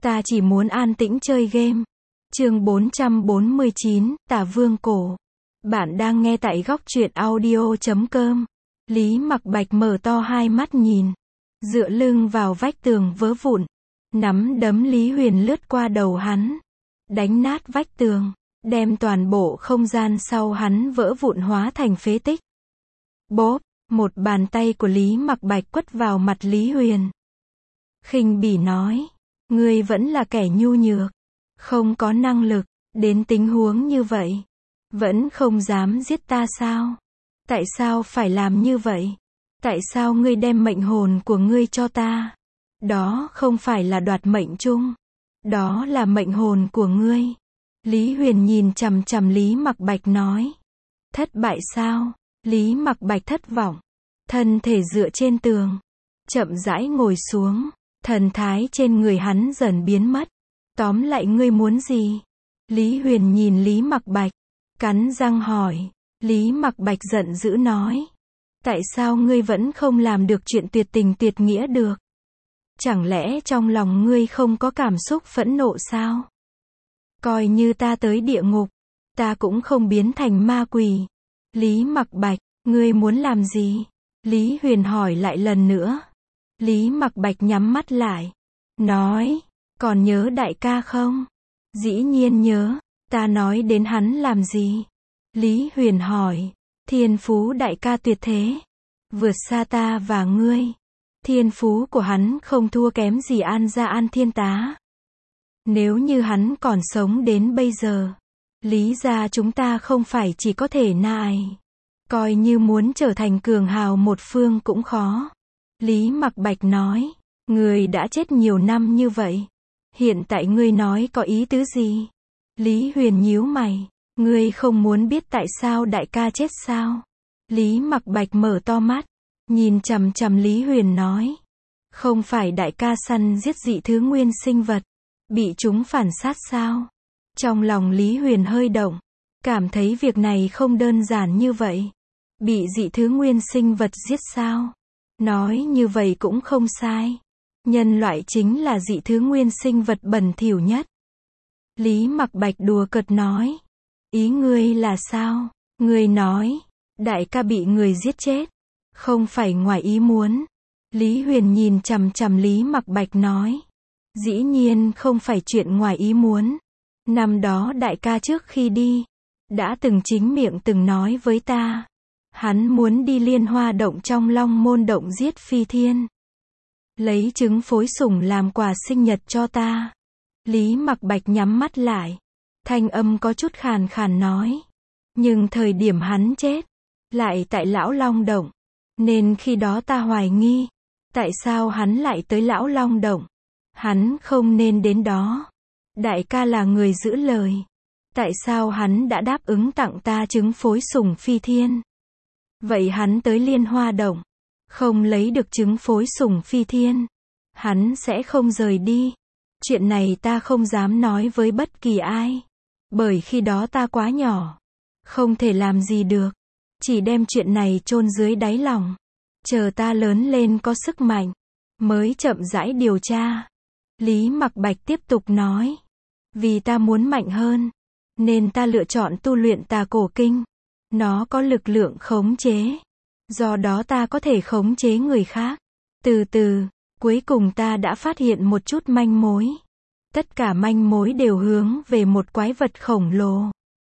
Ta chỉ muốn an tĩnh chơi game. Chương 449, Tả Vương Cổ. Bạn đang nghe tại góc truyện audio.com. Lý Mặc Bạch mở to hai mắt nhìn. Dựa lưng vào vách tường vỡ vụn. Nắm đấm Lý Huyền lướt qua đầu hắn. Đánh nát vách tường. Đem toàn bộ không gian sau hắn vỡ vụn hóa thành phế tích. Bốp, một bàn tay của Lý Mặc Bạch quất vào mặt Lý Huyền. Khinh bỉ nói. Ngươi vẫn là kẻ nhu nhược. Không có năng lực. Đến tình huống như vậy. Vẫn không dám giết ta sao? Tại sao phải làm như vậy? Tại sao ngươi đem mệnh hồn của ngươi cho ta? Đó không phải là đoạt mệnh chung. Đó là mệnh hồn của ngươi. Lý Huyền nhìn chằm chằm Lý Mặc Bạch nói. Thất bại sao? Lý Mặc Bạch thất vọng. Thân thể dựa trên tường. Chậm rãi ngồi xuống. Thần thái trên người hắn dần biến mất. Tóm lại ngươi muốn gì? Lý Huyền nhìn Lý Mặc Bạch. Cắn răng hỏi. Lý Mặc Bạch giận dữ nói. Tại sao ngươi vẫn không làm được chuyện tuyệt tình tuyệt nghĩa được? Chẳng lẽ trong lòng ngươi không có cảm xúc phẫn nộ sao? Coi như ta tới địa ngục, ta cũng không biến thành ma quỷ. Lý Mặc Bạch, ngươi muốn làm gì? Lý Huyền hỏi lại lần nữa. Lý Mặc Bạch nhắm mắt lại. Nói, còn nhớ đại ca không? Dĩ nhiên nhớ, ta nói đến hắn làm gì? Lý Huyền hỏi, thiên phú đại ca tuyệt thế. Vượt xa ta và ngươi. Thiên phú của hắn không thua kém gì An Gia An Thiên Tá. Nếu như hắn còn sống đến bây giờ, Lý gia chúng ta không phải chỉ có thể nại. Coi như muốn trở thành cường hào một phương cũng khó. Lý Mặc Bạch nói, người đã chết nhiều năm như vậy. Hiện tại ngươi nói có ý tứ gì? Lý Huyền nhíu mày, ngươi không muốn biết tại sao đại ca chết sao? Lý Mặc Bạch mở to mắt, nhìn chằm chằm Lý Huyền nói. Không phải đại ca săn giết dị thứ nguyên sinh vật, bị chúng phản sát sao? Trong lòng Lý Huyền hơi động, cảm thấy việc này không đơn giản như vậy. Bị dị thứ nguyên sinh vật giết sao? Nói như vậy cũng không sai. Nhân loại chính là dị thứ nguyên sinh vật bẩn thỉu nhất. Lý Mặc Bạch đùa cợt nói. Ý ngươi là sao? Ngươi nói, đại ca bị người giết chết. Không phải ngoài ý muốn. Lý Huyền nhìn chằm chằm Lý Mặc Bạch nói. Dĩ nhiên không phải chuyện ngoài ý muốn. Năm đó đại ca trước khi đi, đã từng chính miệng từng nói với ta. Hắn muốn đi Liên Hoa Động trong Long Môn Động giết Phi Thiên. Lấy trứng phối sủng làm quà sinh nhật cho ta. Lý Mặc Bạch nhắm mắt lại. Thanh âm có chút khàn khàn nói. Nhưng thời điểm hắn chết, lại tại Lão Long Động. Nên khi đó ta hoài nghi. Tại sao hắn lại tới Lão Long Động? Hắn không nên đến đó. Đại ca là người giữ lời. Tại sao hắn đã đáp ứng tặng ta trứng phối sủng Phi Thiên? Vậy hắn tới Liên Hoa Động, không lấy được trứng phối sủng Phi Thiên, hắn sẽ không rời đi. Chuyện này ta không dám nói với bất kỳ ai. Bởi khi đó ta quá nhỏ, không thể làm gì được. Chỉ đem chuyện này chôn dưới đáy lòng. Chờ ta lớn lên có sức mạnh, mới chậm rãi điều tra. Lý Mặc Bạch tiếp tục nói. Vì ta muốn mạnh hơn, nên ta lựa chọn tu luyện Tà Cổ Kinh. Nó có lực lượng khống chế. Do đó ta có thể khống chế người khác. Từ từ, cuối cùng ta đã phát hiện một chút manh mối. Tất cả manh mối đều hướng về một quái vật khổng lồ.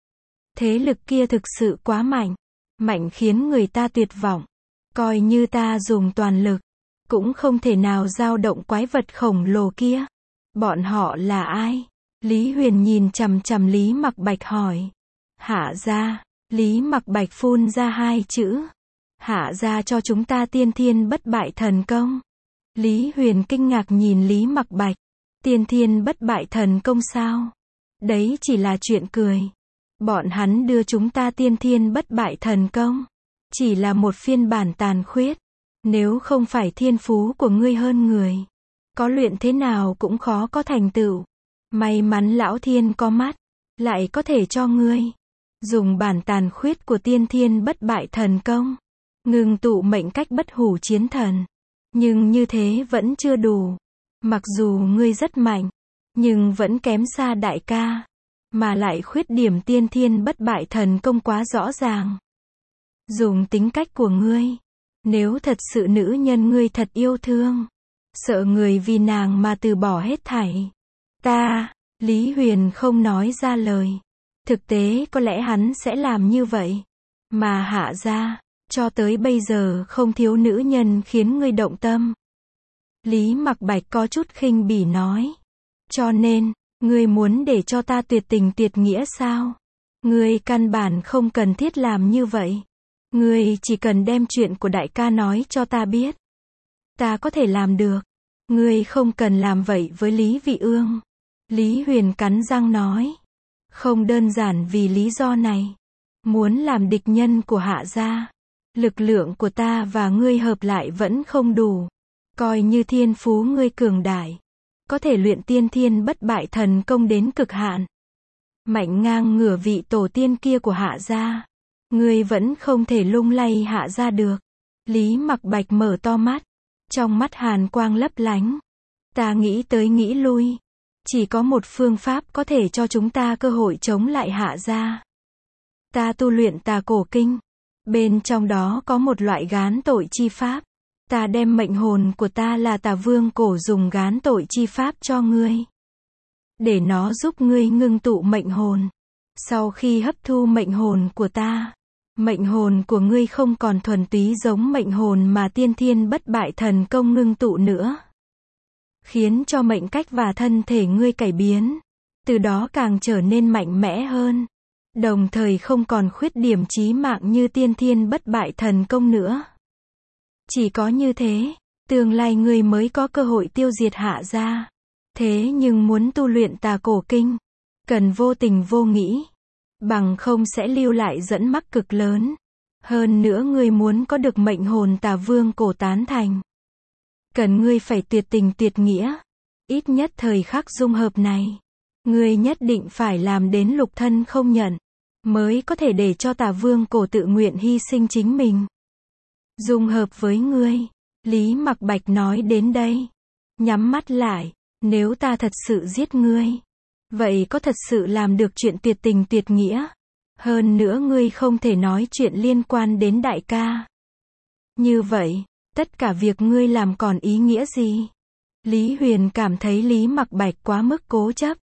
Thế lực kia thực sự quá mạnh. Mạnh khiến người ta tuyệt vọng. Coi như ta dùng toàn lực, cũng không thể nào dao động quái vật khổng lồ kia. Bọn họ là ai? Lý Huyền nhìn chằm chằm Lý Mặc Bạch hỏi. Hạ gia. Lý Mặc Bạch phun ra hai chữ. Hạ gia cho chúng ta tiên thiên bất bại thần công. Lý Huyền kinh ngạc nhìn Lý Mặc Bạch. Tiên thiên bất bại thần công sao? Đấy chỉ là chuyện cười. Bọn hắn đưa chúng ta tiên thiên bất bại thần công. Chỉ là một phiên bản tàn khuyết. Nếu không phải thiên phú của ngươi hơn người, có luyện thế nào cũng khó có thành tựu. May mắn lão thiên có mắt, lại có thể cho ngươi dùng bản tàn khuyết của tiên thiên bất bại thần công, ngưng tụ mệnh cách bất hủ chiến thần. Nhưng như thế vẫn chưa đủ. Mặc dù ngươi rất mạnh, nhưng vẫn kém xa đại ca. Mà lại khuyết điểm tiên thiên bất bại thần công quá rõ ràng. Dùng tính cách của ngươi, nếu thật sự nữ nhân ngươi thật yêu thương, sợ người vì nàng mà từ bỏ hết thảy. Lý Huyền không nói ra lời. Thực tế có lẽ hắn sẽ làm như vậy. Mà Hạ gia, cho tới bây giờ không thiếu nữ nhân khiến ngươi động tâm. Lý Mặc Bạch có chút khinh bỉ nói. Cho nên, ngươi muốn để cho ta tuyệt tình tuyệt nghĩa sao? Ngươi căn bản không cần thiết làm như vậy. Ngươi chỉ cần đem chuyện của đại ca nói cho ta biết. Ta có thể làm được. Ngươi không cần làm vậy với Lý Vị Ương. Lý Huyền cắn răng nói. Không đơn giản vì lý do này. Muốn làm địch nhân của Hạ gia. Lực lượng của ta và ngươi hợp lại vẫn không đủ. Coi như thiên phú ngươi cường đại. Có thể luyện tiên thiên bất bại thần công đến cực hạn. Mạnh ngang ngửa vị tổ tiên kia của Hạ gia. Ngươi vẫn không thể lung lay Hạ gia được. Lý Mặc Bạch mở to mắt. Trong mắt hàn quang lấp lánh. Ta nghĩ tới nghĩ lui. Chỉ có một phương pháp có thể cho chúng ta cơ hội chống lại Hạ gia. Ta tu luyện Tà Cổ Kinh. Bên trong đó có một loại gán tội chi pháp. Ta đem mệnh hồn của ta là Tà Vương Cổ dùng gán tội chi pháp cho ngươi. Để nó giúp ngươi ngưng tụ mệnh hồn. Sau khi hấp thu mệnh hồn của ta, mệnh hồn của ngươi không còn thuần túy giống mệnh hồn mà tiên thiên bất bại thần công ngưng tụ nữa. Khiến cho mệnh cách và thân thể ngươi cải biến. Từ đó càng trở nên mạnh mẽ hơn. Đồng thời không còn khuyết điểm chí mạng như tiên thiên bất bại thần công nữa. Chỉ có như thế, tương lai ngươi mới có cơ hội tiêu diệt Hạ gia. Thế nhưng muốn tu luyện Tà Cổ Kinh, cần vô tình vô nghĩ. Bằng không sẽ lưu lại dẫn mắc cực lớn. Hơn nữa ngươi muốn có được mệnh hồn Tà Vương Cổ tán thành. Cần ngươi phải tuyệt tình tuyệt nghĩa. Ít nhất thời khắc dung hợp này. Ngươi nhất định phải làm đến lục thân không nhận. Mới có thể để cho Tà Vương Cổ tự nguyện hy sinh chính mình. Dung hợp với ngươi. Lý Mặc Bạch nói đến đây. Nhắm mắt lại. Nếu ta thật sự giết ngươi. Vậy có thật sự làm được chuyện tuyệt tình tuyệt nghĩa. Hơn nữa ngươi không thể nói chuyện liên quan đến đại ca. Như vậy, tất cả việc ngươi làm còn ý nghĩa gì? Lý Huyền cảm thấy Lý Mặc Bạch quá mức cố chấp.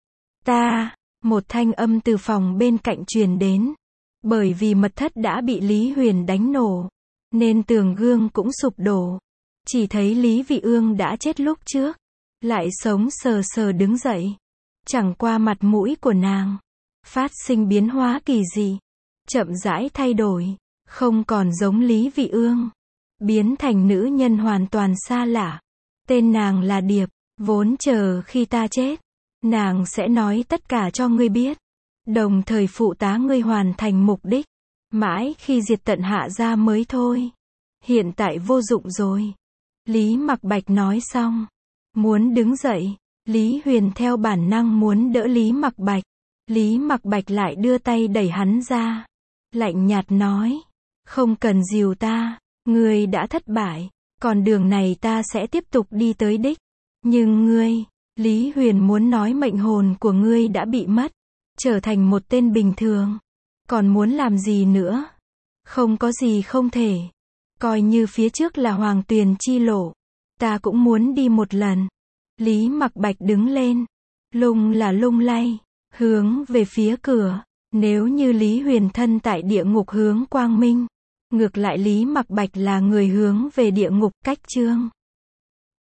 Một thanh âm từ phòng bên cạnh truyền đến. Bởi vì mật thất đã bị Lý Huyền đánh nổ. Nên tường gương cũng sụp đổ. Chỉ thấy Lý Vị Ương đã chết lúc trước. Lại sống sờ sờ đứng dậy. Chẳng qua mặt mũi của nàng phát sinh biến hóa kỳ dị. Chậm rãi thay đổi. Không còn giống Lý Vị Ương. Biến thành nữ nhân hoàn toàn xa lạ. Tên nàng là Điệp. Vốn chờ khi ta chết, nàng sẽ nói tất cả cho ngươi biết. Đồng thời phụ tá ngươi hoàn thành mục đích. Mãi khi diệt tận Hạ gia mới thôi. Hiện tại vô dụng rồi. Lý Mặc Bạch nói xong. Muốn đứng dậy. Lý Huyền theo bản năng muốn đỡ Lý Mặc Bạch. Lý Mặc Bạch lại đưa tay đẩy hắn ra. Lạnh nhạt nói. Không cần dìu ta. Ngươi đã thất bại. Còn đường này ta sẽ tiếp tục đi tới đích. Nhưng ngươi, Lý Huyền muốn nói mệnh hồn của ngươi đã bị mất. Trở thành một tên bình thường. Còn muốn làm gì nữa? Không có gì không thể. Coi như phía trước là Hoàng Tuyền chi lộ. Ta cũng muốn đi một lần. Lý Mặc Bạch đứng lên. Lung là lung lay. Hướng về phía cửa. Nếu như Lý Huyền thân tại địa ngục hướng quang minh. Ngược lại Lý Mặc Bạch là người hướng về địa ngục cách chương.